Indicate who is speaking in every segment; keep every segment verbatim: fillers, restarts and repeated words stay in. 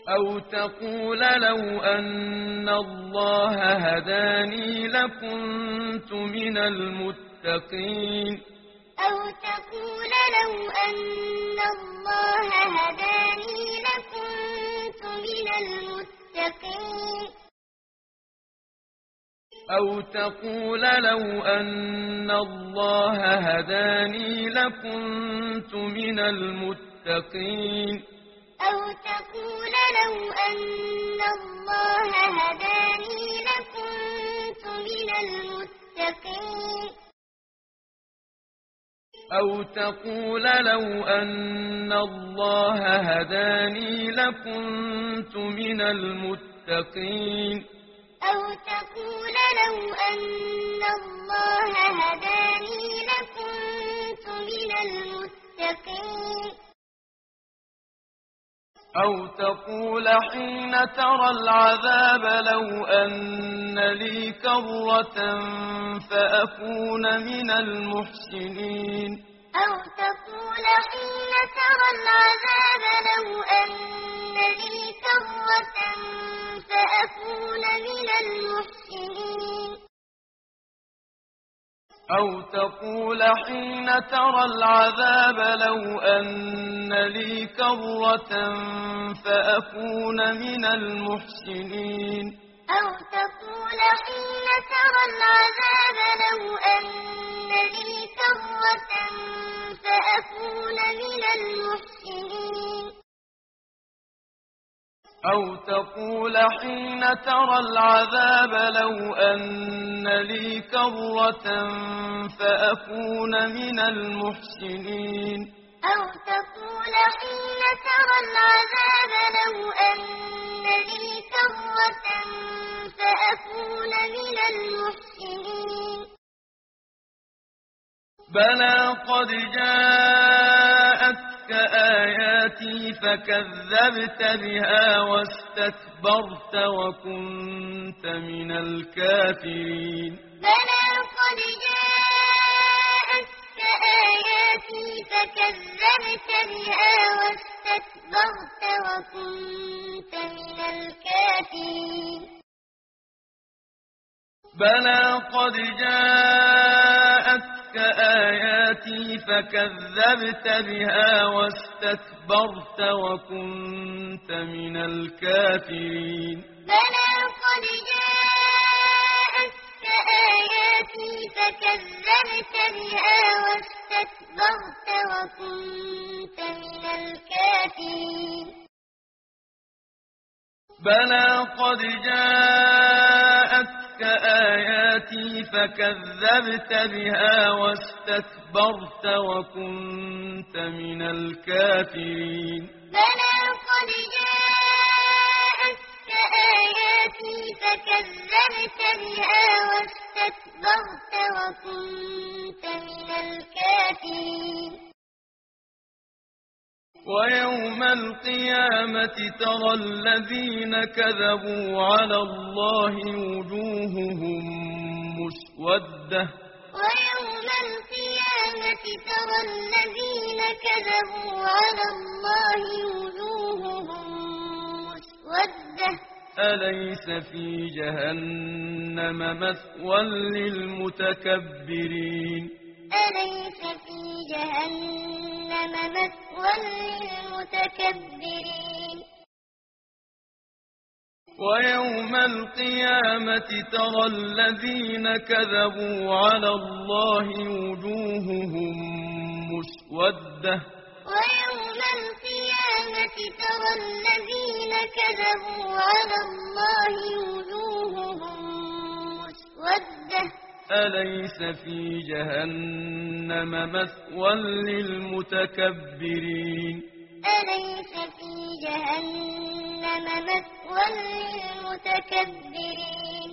Speaker 1: أو تقول لو أن الله هداني لكنت من المتقين
Speaker 2: أو تقول لو أن الله هداني لكنت من المتقين
Speaker 1: أو تقول لو أن الله هداني لكنت من المتقين
Speaker 2: أو تقول لو أن الله هداني لكنت من المتقين
Speaker 1: أو تقول لو أن الله هداني لكنت من المتقين
Speaker 2: أو تقول لو أن الله هداني لكنت من المتقين
Speaker 1: أو تقول حين ترى العذاب لو أن لي كرة فأكون من المحسنين
Speaker 2: أو تقول حين ترى العذاب لو أن لي كرة فأكون من المحسنين
Speaker 1: أو تقول حين ترى العذاب لو أن لي كرة فأكون من المحسنين
Speaker 2: أو تقول حين ترى العذاب لو أن لي كرة فأكون من المحسنين
Speaker 1: أو تقول حين ترى العذاب لو أن لي كرة فأكون من المحسنين
Speaker 2: أو تقول حين ترى العذاب لو أن لي كرة فأكون من المحسنين
Speaker 1: بلى قد جاءتك آياتي فكذبت بها واستكبرت وكنت من الكافرين
Speaker 2: بلى قد جاءتك آياتي فكذبت بها واستكبرت وكنت من الكافرين
Speaker 1: بلى قد جاءتك آياتي فكذبت بها واستكبرت وكنت من الكافرين
Speaker 2: بلى قد جاءتك آياتي فكذبت بها واستكبرت وكنت من الكافرين
Speaker 1: بلى قد جاءتك آياتي فكذبت بها واستكبرت وكنت من الكافرين
Speaker 2: بلى قد جاءتك آياتي فكذبت بها واستكبرت وكنت من الكافرين
Speaker 1: ويوم القيامة ترى الذين كذبوا على الله وجوههم مسودة
Speaker 2: ويوم القيامة ترى الذين كذبوا على الله وجوههم مسودة
Speaker 1: أليس في جهنم مثوى للمتكبرين
Speaker 2: أليس في جهنم مثوى للمتكبرين
Speaker 1: ويوم القيامة ترى الذين كذبوا على الله وجوههم مسودة
Speaker 2: ويوم القيامة ترى الذين كذبوا على الله وجوههم مسودة
Speaker 1: أليس في جهنم مثوى للمتكبرين
Speaker 2: أليس في جهنم مثوى للمتكبرين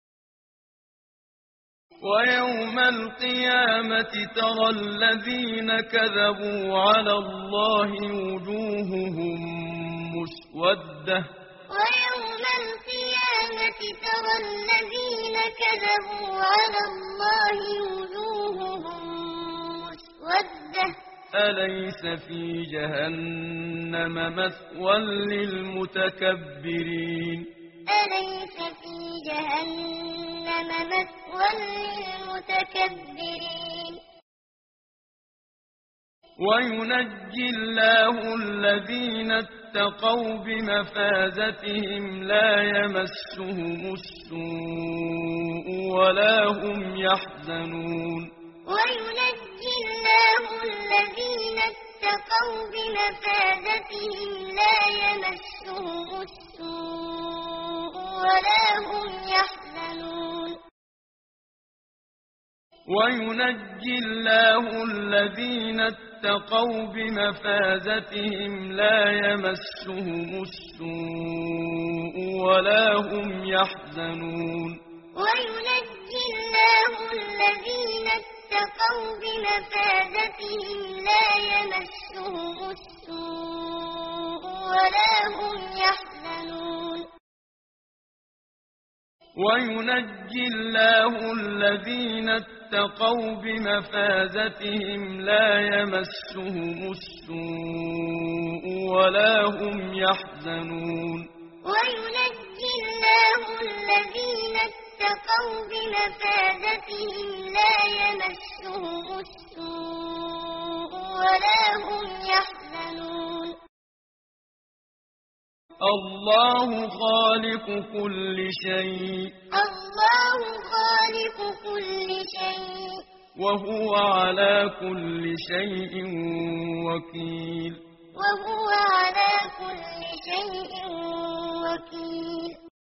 Speaker 1: ويوم القيامة ترى الذين كذبوا على الله وجوههم مسودة
Speaker 2: ويوم القيامة ترى الذين كذبوا على الله وجوههم مسودة
Speaker 1: أليس في جهنم مثوى للمتكبرين
Speaker 2: أليس في جهنم مثوى للمتكبرين
Speaker 1: وينجي الله الذين اتقوا بمفازتهم لا يمسهم السوء ولا هم يحزنون
Speaker 2: وينجي الله الذين اتقوا بمفازتهم لا يمسهم السوء ولا هم يحزنون
Speaker 1: وينجي الله الذين اتقوا بمفازتهم لا يمسهم السوء ولا هم يحزنون
Speaker 2: وينجي الله الذين اتقوا بمفازتهم لا يمسهم السوء ولا هم يحزنون
Speaker 1: وينجي الله الذين اتقوا بمفازتهم لا يمسهم السوء ولا هم يحزنون
Speaker 2: وينجي الله الذين اتقوا بمفازتهم لا يمسهم السوء ولا هم يحزنون
Speaker 1: الله خالق كل شيء
Speaker 2: الله خالق كل شيء
Speaker 1: وهو على كل شيء وكيل
Speaker 2: وهو على كل شيء وكيل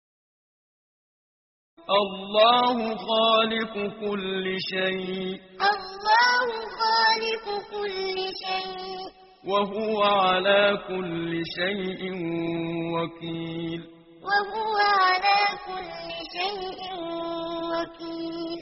Speaker 1: الله خالق كل شيء
Speaker 2: الله خالق كل شيء
Speaker 1: وهو على كل شيء وكيل
Speaker 2: وهو على كل شيء وكيل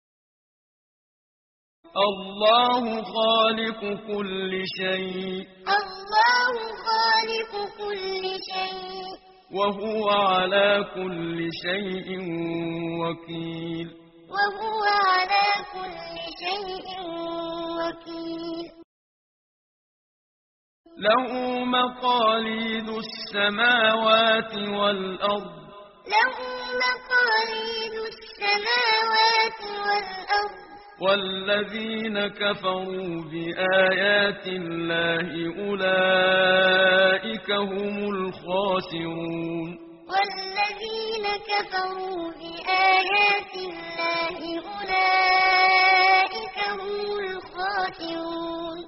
Speaker 1: الله خالق كل شيء
Speaker 2: الله خالق كل شيء
Speaker 1: وهو على كل شيء وكيل
Speaker 2: وهو على كل شيء وكيل
Speaker 1: له مقاليد السماوات والأرض
Speaker 2: له مقاليد السماوات والأرض
Speaker 1: والذين كفروا بآيات الله أولئك هم الخاسرون
Speaker 2: والذين كفروا بآيات الله أولئك هم الخاسرون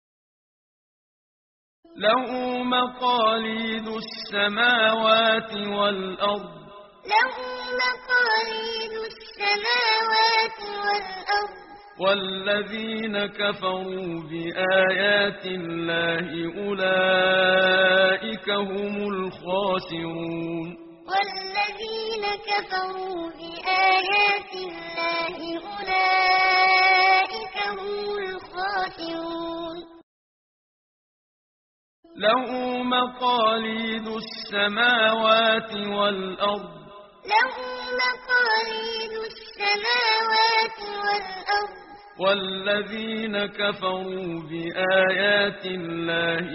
Speaker 1: له مقاليد السماوات والأرض
Speaker 2: له مقاليد السماوات والأرض
Speaker 1: والذين كفروا بآيات الله أولئك هم الخاسرون
Speaker 2: والذين كفروا بآيات الله أولئك هم الخاسرون
Speaker 1: له مقاليد السماوات والأرض
Speaker 2: له مقاليد السماوات والأرض
Speaker 1: والذين كفروا بآيات الله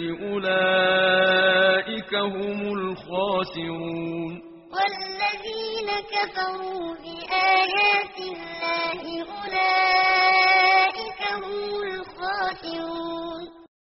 Speaker 1: أولئك هم الخاسرون
Speaker 2: والذين كفروا بآيات الله أولئك هم الخاسرون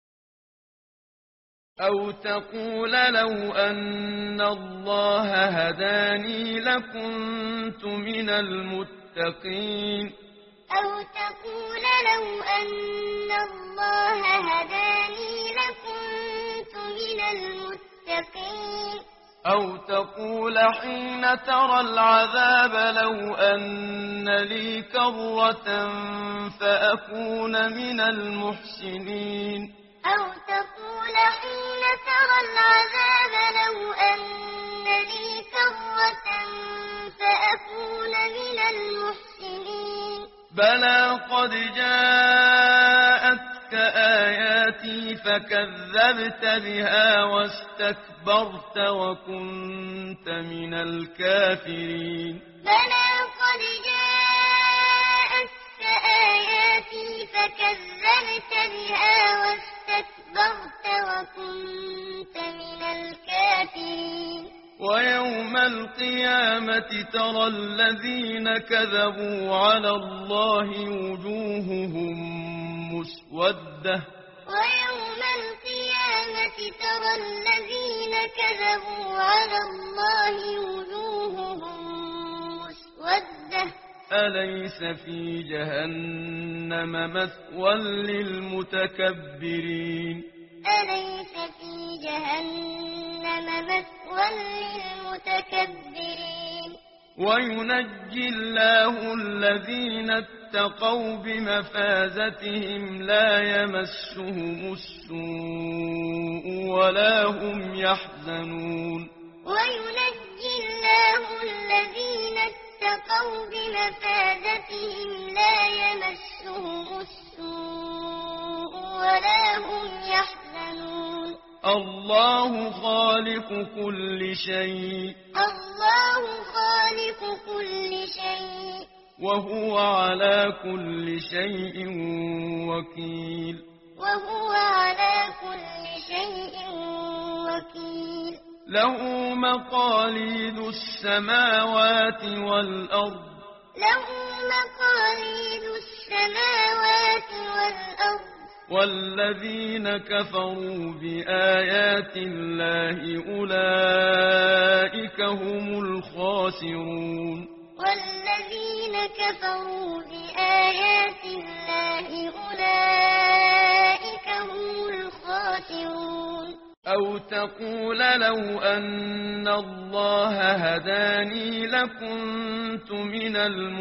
Speaker 1: أو تقول لو أن الله هداني لكنت من المتقين
Speaker 2: أو تقول لو أن الله هداني لكنت من المتقين
Speaker 1: أو تقول حين ترى العذاب لو أن لي كرة فأكون من المحسنين
Speaker 2: أو تقول حين ترى العذاب لو أن لي كرة فأكون من المحسنين
Speaker 1: بلى قد جاءتك آياتي فكذبت بها واستكبرت وكنت من الكافرين
Speaker 2: بلى قد جاءتك آياتي آياتي فكذبت بها واستكبرت وكنت من الكافرين
Speaker 1: ويوم القيامة ترى الذين كذبوا على الله وجوههم مسودة
Speaker 2: ويوم القيامة ترى الذين كذبوا على الله وجوههم مسودة
Speaker 1: أليس في جهنم مثوى للمتكبرين
Speaker 2: أليس في جهنم مثوى للمتكبرين
Speaker 1: وينجي الله الذين اتقوا بمفازتهم لا يمسهم السوء ولا هم يحزنون
Speaker 2: وينجي الله الذين اتقوا بمفازتهم لا يمسهم السوء ولا هم يحزنون
Speaker 1: الله خالق كل شيء
Speaker 2: الله خالق كل شيء
Speaker 1: وهو على كل شيء وكيل
Speaker 2: وهو على كل شيء وكيل
Speaker 1: له مقاليد السماوات والأرض
Speaker 2: له مقاليد السماوات والأرض
Speaker 1: والذين كفروا بآيات الله أولئك هم الخاسرون
Speaker 2: والذين كفروا بآيات الله أولئك هم الخاسرون
Speaker 1: أو تقول لو أن الله هداني لكنت من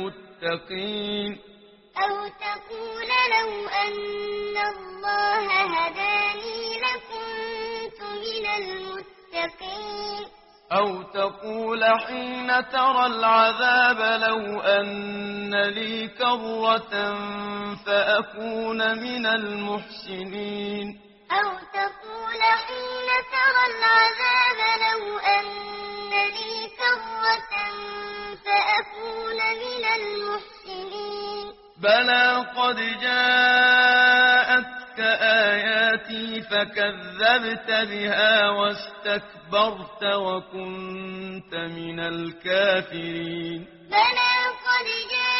Speaker 1: المتقين
Speaker 2: أو تقول لو أن الله هداني لكنت من المتقين
Speaker 1: أو تقول حين ترى العذاب لو أن لي كرة فأكون من المحسنين
Speaker 2: أو تقول حين ترى العذاب لو أن لي كرة فأكون من المحسنين
Speaker 1: بلى قد جاءتك آياتي فكذبت بها واستكبرت وكنت من الكافرين
Speaker 2: بلى قد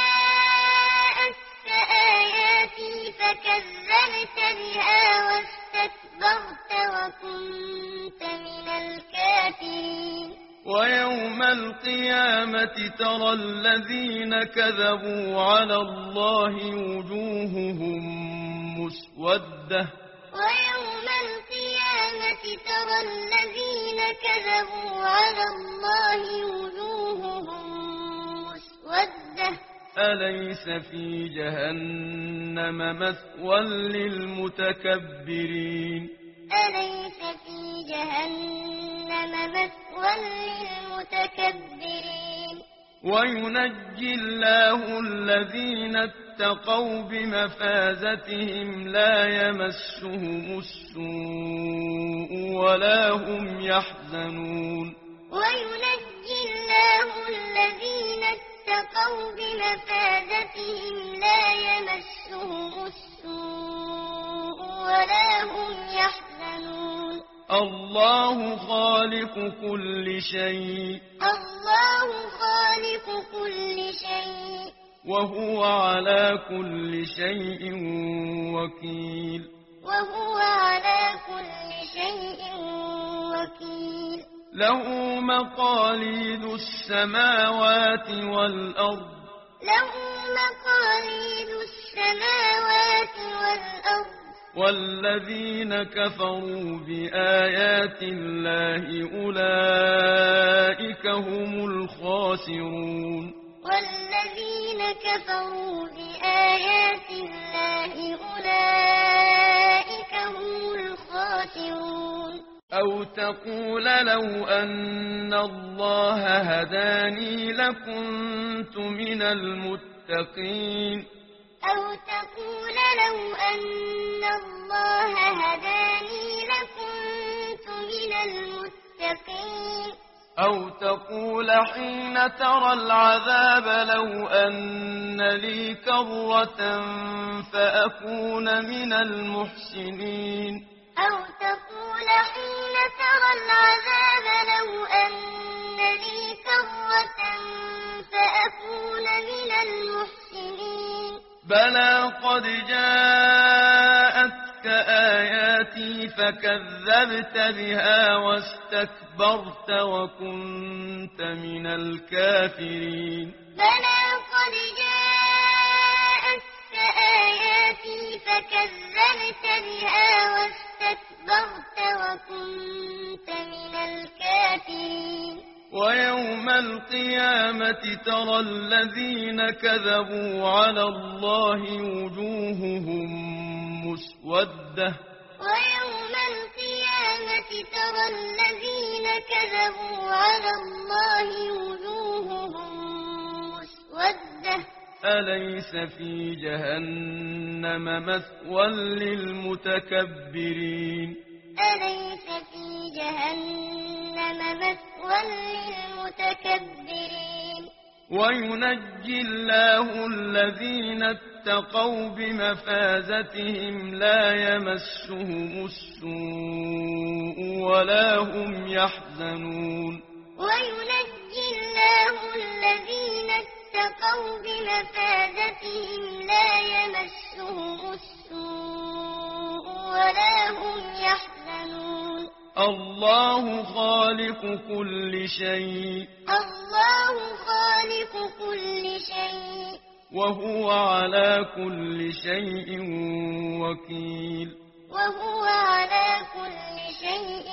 Speaker 2: جاءتك آياتي فكذبت بها واستكبرت وكنت من الكافرين
Speaker 1: ويوم القيامة ترى الذين كذبوا على الله وجوههم مسودة
Speaker 2: ويوم القيامة ترى الذين كذبوا على الله وجوههم مسودة
Speaker 1: أليس في جهنم مثوى للمتكبرين
Speaker 2: أليس في جهنم مثوى للمتكبرين
Speaker 1: وينجي الله الذين اتقوا بمفازتهم لا يمسهم السوء ولا هم يحزنون
Speaker 2: وينجي الله الذين اتقوا بمفازتهم لا يمسهم السوء ولا هم يحزنون
Speaker 1: الله خالق كل شيء
Speaker 2: الله خالق كل شيء
Speaker 1: وهو على كل شيء وكيل
Speaker 2: وهو على كل شيء وكيل
Speaker 1: له مقاليد السماوات والأرض
Speaker 2: له مقاليد السماوات والأرض
Speaker 1: والذين كفروا بآيات الله أولئك هم الخاسرون
Speaker 2: والذين كفروا بآيات الله أولئك هم الخاسرون
Speaker 1: أو تقول لو أن الله هداني لكنت من المتقين
Speaker 2: أو تقول لو أن الله هداني لكنت من المتقين
Speaker 1: أو تقول حين ترى العذاب لو أن لي كرة فأكون من المحسنين.
Speaker 2: أو تقول حين ترى العذاب لو أن لي كرة فأكون من المحسنين.
Speaker 1: بلى قد جاءتك آياتي فكذبت بها واستكبرت وكنت من الكافرين.
Speaker 2: بلى قد جاءتك آياتي فكذبت بها واستكبرت وكنت من الكافرين.
Speaker 1: ويوم القيامة ترى الذين كذبوا على الله وجوههم مسودة.
Speaker 2: ويوم القيامة ترى الذين كذبوا على الله وجوههم مسودة.
Speaker 1: أليس في جهنم مثوى للمتكبرين.
Speaker 2: أليس في جهنم مثوى للمتكبرين.
Speaker 1: وينجي الله الذين اتقوا بمفازتهم لا يمسهم السوء ولا هم يحزنون.
Speaker 2: وينجي الله الذين اتقوا بمفازتهم لا يمسهم السوء ولا هم يحزنون.
Speaker 1: الله خالق كل شيء.
Speaker 2: الله خالق كل شيء.
Speaker 1: وهو على كل شيء وكيل.
Speaker 2: وهو على كل شيء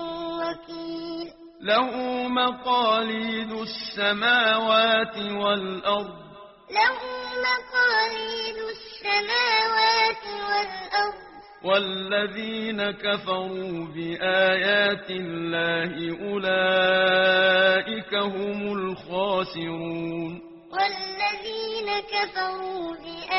Speaker 2: وكيل.
Speaker 1: له مقاليد السماوات والأرض.
Speaker 2: له مقاليد السماوات والأرض.
Speaker 1: والذين كفروا بآيات الله أولئك هم الخاسرون.
Speaker 2: والذين كفروا بآيات